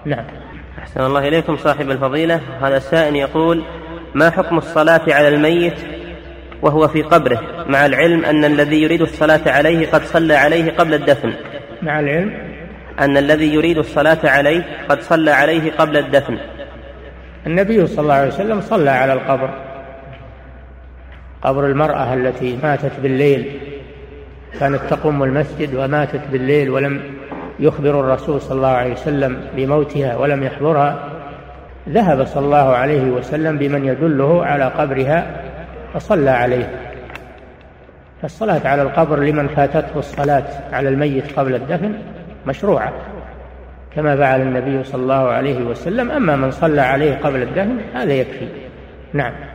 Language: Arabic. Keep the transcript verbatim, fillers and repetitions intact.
نعم. أحسن الله إليكم صاحب الفضيلة. هذا السائل يقول: ما حكم الصلاة على الميت وهو في قبره مع العلم أن الذي يريد الصلاة عليه قد صلى عليه قبل الدفن؟ مع العلم أن الذي يريد الصلاة عليه قد صلى عليه قبل الدفن. النبي صلى الله عليه وسلم صلى على القبر، قبر المرأة التي ماتت بالليل، كانت تقوم المسجد وماتت بالليل ولم يخبر الرسول صلى الله عليه وسلم بموتها ولم يحضرها، ذهب صلى الله عليه وسلم بمن يدله على قبرها فصلى عليه. فالصلاة على القبر لمن فاتته الصلاة على الميت قبل الدفن مشروعة كما فعل النبي صلى الله عليه وسلم. أما من صلى عليه قبل الدفن هذا يكفي. نعم.